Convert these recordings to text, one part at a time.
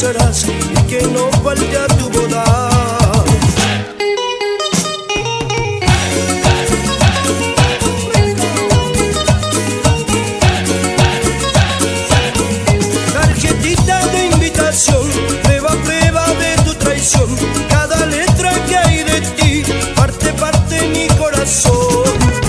casarás y que no falte a tu boda. Tarjetita de invitación, prueba, prueba de tu traición. Cada letra que hay de ti parte, parte mi corazón.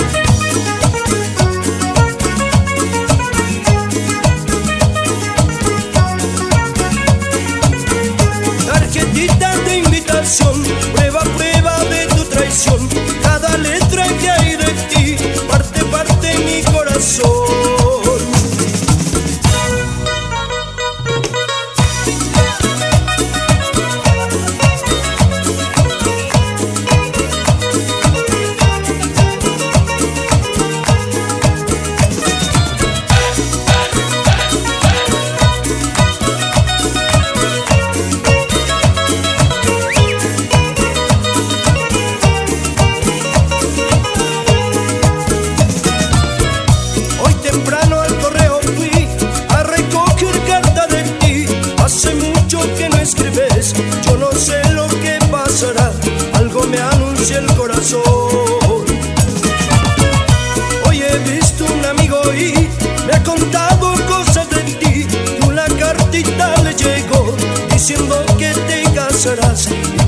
Tarjetita de invitación, prueba, prueba de tu traición. Cada letra que hay de ti parte, parte mi corazón. Temprano al correo fui a recoger carta de ti. Hace mucho que no escribes, yo no sé lo que pasará. Algo me anuncia el corazón. Hoy he visto un amigo y me ha contado cosas de ti. Y una cartita le llegó diciendo que te casarás